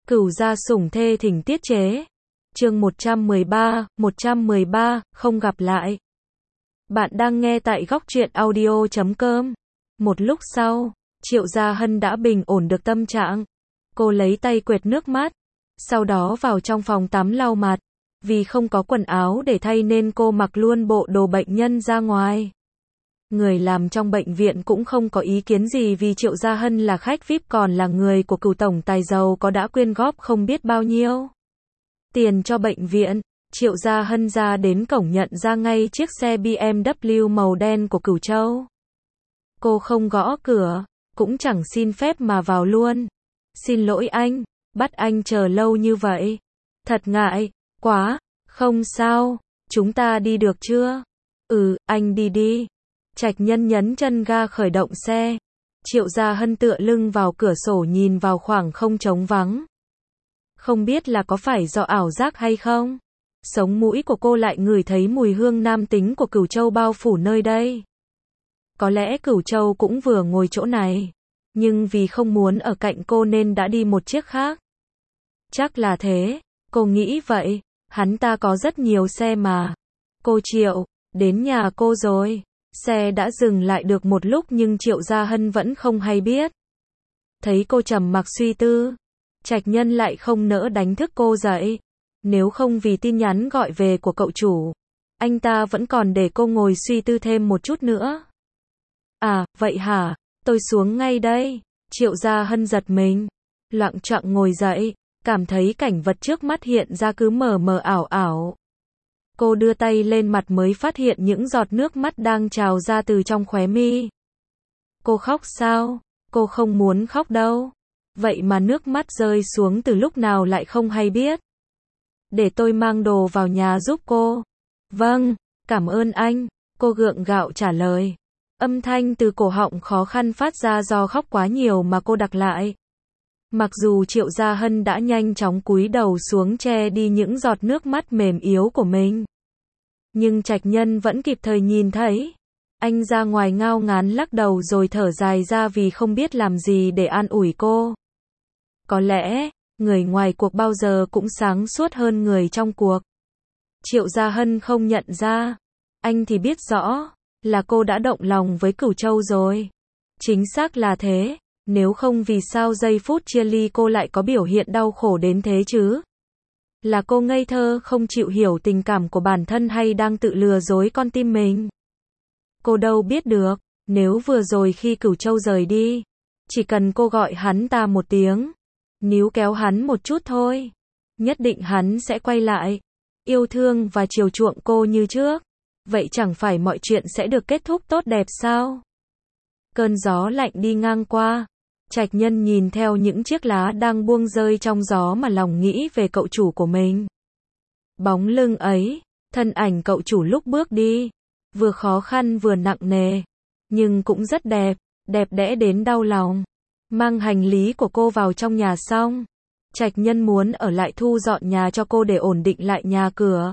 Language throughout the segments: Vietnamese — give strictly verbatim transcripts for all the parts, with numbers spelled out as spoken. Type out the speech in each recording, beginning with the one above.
Cửu gia sủng thê thỉnh tiết chế. Chương một trăm mười ba, một trăm mười ba, không gặp lại. Bạn đang nghe tại góc truyện audio chấm com. Một lúc sau, Triệu Gia Hân đã bình ổn được tâm trạng. Cô lấy tay quệt nước mắt, sau đó vào trong phòng tắm lau mặt. Vì không có quần áo để thay nên cô mặc luôn bộ đồ bệnh nhân ra ngoài. Người làm trong bệnh viện cũng không có ý kiến gì vì Triệu Gia Hân là khách vi ai pi còn là người của cựu tổng tài giàu có đã quyên góp không biết bao nhiêu tiền cho bệnh viện. Triệu Gia Hân ra đến cổng nhận ra ngay chiếc xe bê em vê màu đen của Cửu Châu. Cô không gõ cửa, cũng chẳng xin phép mà vào luôn. Xin lỗi anh, bắt anh chờ lâu như vậy. Thật ngại, quá, không sao, chúng ta đi được chưa? Ừ, anh đi đi. Trạch Nhân nhấn chân ga khởi động xe. Triệu Gia Hân tựa lưng vào cửa sổ nhìn vào khoảng không trống vắng. Không biết là có phải do ảo giác hay không? Sống mũi của cô lại ngửi thấy mùi hương nam tính của Cửu Châu bao phủ nơi đây. Có lẽ Cửu Châu cũng vừa ngồi chỗ này, nhưng vì không muốn ở cạnh cô nên đã đi một chiếc khác. Chắc là thế, cô nghĩ vậy, hắn ta có rất nhiều xe mà. Cô Triệu, đến nhà cô rồi. Xe đã dừng lại được một lúc nhưng Triệu Gia Hân vẫn không hay biết. Thấy cô trầm mặc suy tư, Trạch Nhân lại không nỡ đánh thức cô dậy. Nếu không vì tin nhắn gọi về của cậu chủ, anh ta vẫn còn để cô ngồi suy tư thêm một chút nữa. À, vậy hả, tôi xuống ngay đây. Triệu Gia Hân giật mình, loạng choạng ngồi dậy, cảm thấy cảnh vật trước mắt hiện ra cứ mờ mờ ảo ảo. Cô đưa tay lên mặt mới phát hiện những giọt nước mắt đang trào ra từ trong khóe mi. Cô khóc sao? Cô không muốn khóc đâu. Vậy mà nước mắt rơi xuống từ lúc nào lại không hay biết. Để tôi mang đồ vào nhà giúp cô. Vâng, cảm ơn anh. Cô gượng gạo trả lời. Âm thanh từ cổ họng khó khăn phát ra do khóc quá nhiều mà cô đặc lại. Mặc dù Triệu Gia Hân đã nhanh chóng cúi đầu xuống che đi những giọt nước mắt mềm yếu của mình. Nhưng Trạch Nhân vẫn kịp thời nhìn thấy. Anh ra ngoài ngao ngán lắc đầu rồi thở dài ra vì không biết làm gì để an ủi cô. Có lẽ, người ngoài cuộc bao giờ cũng sáng suốt hơn người trong cuộc. Triệu Gia Hân không nhận ra. Anh thì biết rõ, là cô đã động lòng với Cửu Châu rồi. Chính xác là thế. Nếu không vì sao giây phút chia ly cô lại có biểu hiện đau khổ đến thế chứ? Là cô ngây thơ không chịu hiểu tình cảm của bản thân hay đang tự lừa dối con tim mình? Cô đâu biết được, nếu vừa rồi khi Cửu Châu rời đi, chỉ cần cô gọi hắn ta một tiếng, níu kéo hắn một chút thôi, nhất định hắn sẽ quay lại, yêu thương và chiều chuộng cô như trước. Vậy chẳng phải mọi chuyện sẽ được kết thúc tốt đẹp sao? Cơn gió lạnh đi ngang qua. Trạch Nhân nhìn theo những chiếc lá đang buông rơi trong gió mà lòng nghĩ về cậu chủ của mình. Bóng lưng ấy, thân ảnh cậu chủ lúc bước đi, vừa khó khăn vừa nặng nề, nhưng cũng rất đẹp, đẹp đẽ đến đau lòng. Mang hành lý của cô vào trong nhà xong, Trạch Nhân muốn ở lại thu dọn nhà cho cô để ổn định lại nhà cửa.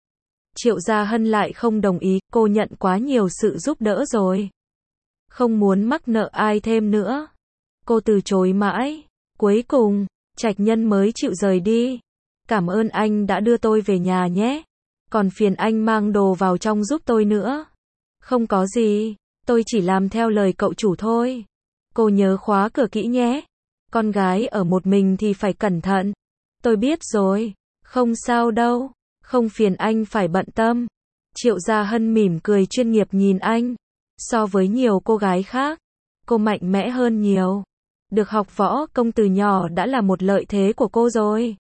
Triệu Gia Hân lại không đồng ý, cô nhận quá nhiều sự giúp đỡ rồi. Không muốn mắc nợ ai thêm nữa. Cô từ chối mãi. Cuối cùng, Trạch Nhân mới chịu rời đi. Cảm ơn anh đã đưa tôi về nhà nhé. Còn phiền anh mang đồ vào trong giúp tôi nữa. Không có gì, tôi chỉ làm theo lời cậu chủ thôi. Cô nhớ khóa cửa kỹ nhé. Con gái ở một mình thì phải cẩn thận. Tôi biết rồi, không sao đâu. Không phiền anh phải bận tâm. Triệu Gia Hân mỉm cười chuyên nghiệp nhìn anh. So với nhiều cô gái khác, cô mạnh mẽ hơn nhiều. Được học võ công từ nhỏ đã là một lợi thế của cô rồi.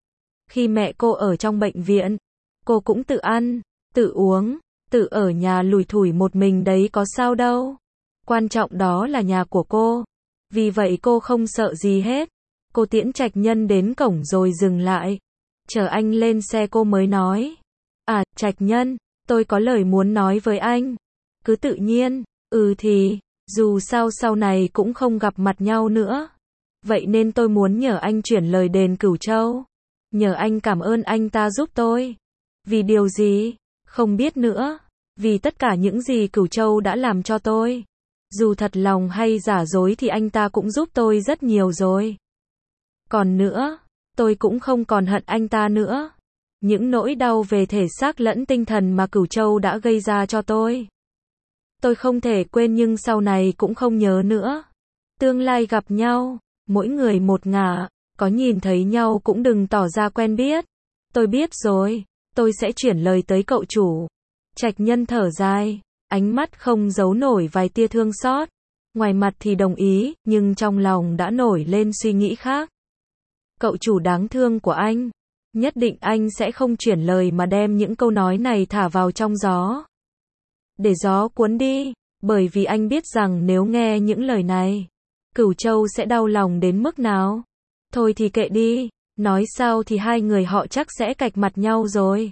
Khi mẹ cô ở trong bệnh viện, cô cũng tự ăn, tự uống, tự ở nhà lủi thủi một mình đấy có sao đâu. Quan trọng đó là nhà của cô. Vì vậy cô không sợ gì hết. Cô tiễn Trạch Nhân đến cổng rồi dừng lại. Chờ anh lên xe cô mới nói. À, Trạch Nhân, tôi có lời muốn nói với anh. Cứ tự nhiên, ừ thì, dù sao sau này cũng không gặp mặt nhau nữa. Vậy nên tôi muốn nhờ anh chuyển lời đền Cửu Châu. Nhờ anh cảm ơn anh ta giúp tôi. Vì điều gì? Không biết nữa. Vì tất cả những gì Cửu Châu đã làm cho tôi. Dù thật lòng hay giả dối thì anh ta cũng giúp tôi rất nhiều rồi. Còn nữa, tôi cũng không còn hận anh ta nữa. Những nỗi đau về thể xác lẫn tinh thần mà Cửu Châu đã gây ra cho tôi, tôi không thể quên nhưng sau này cũng không nhớ nữa. Tương lai gặp nhau, mỗi người một ngả, có nhìn thấy nhau cũng đừng tỏ ra quen biết. Tôi biết rồi, tôi sẽ chuyển lời tới cậu chủ. Trạch Nhân thở dài, ánh mắt không giấu nổi vài tia thương xót. Ngoài mặt thì đồng ý, nhưng trong lòng đã nổi lên suy nghĩ khác. Cậu chủ đáng thương của anh, nhất định anh sẽ không chuyển lời mà đem những câu nói này thả vào trong gió. Để gió cuốn đi, bởi vì anh biết rằng nếu nghe những lời này, Cửu Châu sẽ đau lòng đến mức nào. Thôi thì kệ đi, nói sao thì hai người họ chắc sẽ cạch mặt nhau rồi.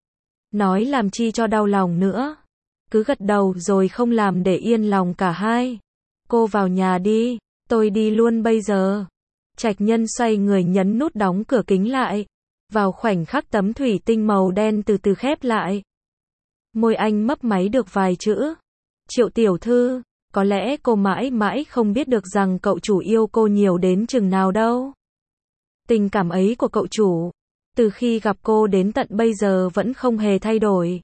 Nói làm chi cho đau lòng nữa. Cứ gật đầu rồi không làm để yên lòng cả hai. Cô vào nhà đi, tôi đi luôn bây giờ. Trạch Nhân xoay người nhấn nút đóng cửa kính lại. Vào khoảnh khắc tấm thủy tinh màu đen từ từ khép lại. Môi anh mấp máy được vài chữ. Triệu tiểu thư, có lẽ cô mãi mãi không biết được rằng cậu chủ yêu cô nhiều đến chừng nào đâu. Tình cảm ấy của cậu chủ, từ khi gặp cô đến tận bây giờ vẫn không hề thay đổi.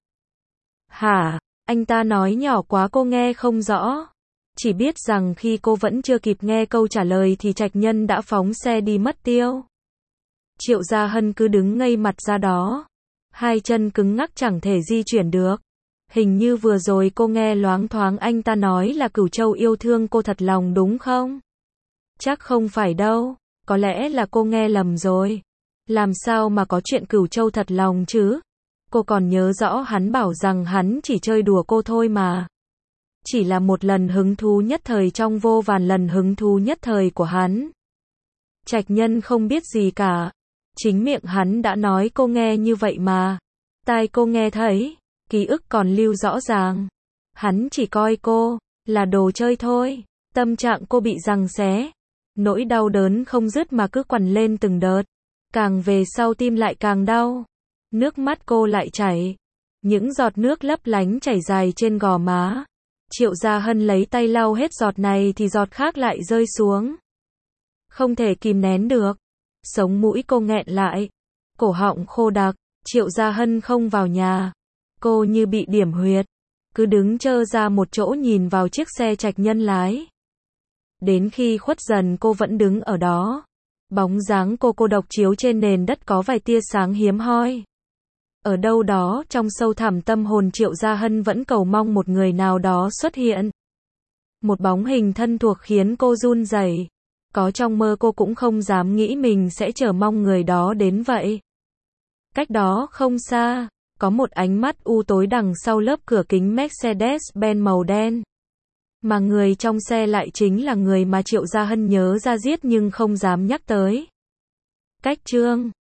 Hả? Anh ta nói nhỏ quá cô nghe không rõ. Chỉ biết rằng khi cô vẫn chưa kịp nghe câu trả lời thì Trạch Nhân đã phóng xe đi mất tiêu. Triệu Gia Hân cứ đứng ngây mặt ra đó. Hai chân cứng ngắc chẳng thể di chuyển được. Hình như vừa rồi cô nghe loáng thoáng anh ta nói là Cửu Châu yêu thương cô thật lòng đúng không? Chắc không phải đâu, có lẽ là cô nghe lầm rồi. Làm sao mà có chuyện Cửu Châu thật lòng chứ? Cô còn nhớ rõ hắn bảo rằng hắn chỉ chơi đùa cô thôi mà. Chỉ là một lần hứng thú nhất thời trong vô vàn lần hứng thú nhất thời của hắn. Trạch Nhân không biết gì cả. Chính miệng hắn đã nói cô nghe như vậy mà. Tai cô nghe thấy, ký ức còn lưu rõ ràng. Hắn chỉ coi cô là đồ chơi thôi. Tâm trạng cô bị giằng xé. Nỗi đau đớn không dứt mà cứ quằn lên từng đợt. Càng về sau tim lại càng đau. Nước mắt cô lại chảy. Những giọt nước lấp lánh chảy dài trên gò má. Triệu Gia Hân lấy tay lau hết giọt này thì giọt khác lại rơi xuống. Không thể kìm nén được. Sống mũi cô nghẹn lại. Cổ họng khô đặc. Triệu Gia Hân không vào nhà. Cô như bị điểm huyệt. Cứ đứng trơ ra một chỗ nhìn vào chiếc xe Trạch Nhân lái. Đến khi khuất dần cô vẫn đứng ở đó. Bóng dáng cô cô độc chiếu trên nền đất có vài tia sáng hiếm hoi. Ở đâu đó trong sâu thẳm tâm hồn Triệu Gia Hân vẫn cầu mong một người nào đó xuất hiện. Một bóng hình thân thuộc khiến cô run rẩy. Có trong mơ cô cũng không dám nghĩ mình sẽ chờ mong người đó đến vậy. Cách đó không xa, có một ánh mắt u tối đằng sau lớp cửa kính Mercedes-Benz màu đen. Mà người trong xe lại chính là người mà Triệu Gia Hân nhớ ra giết nhưng không dám nhắc tới. Cách chương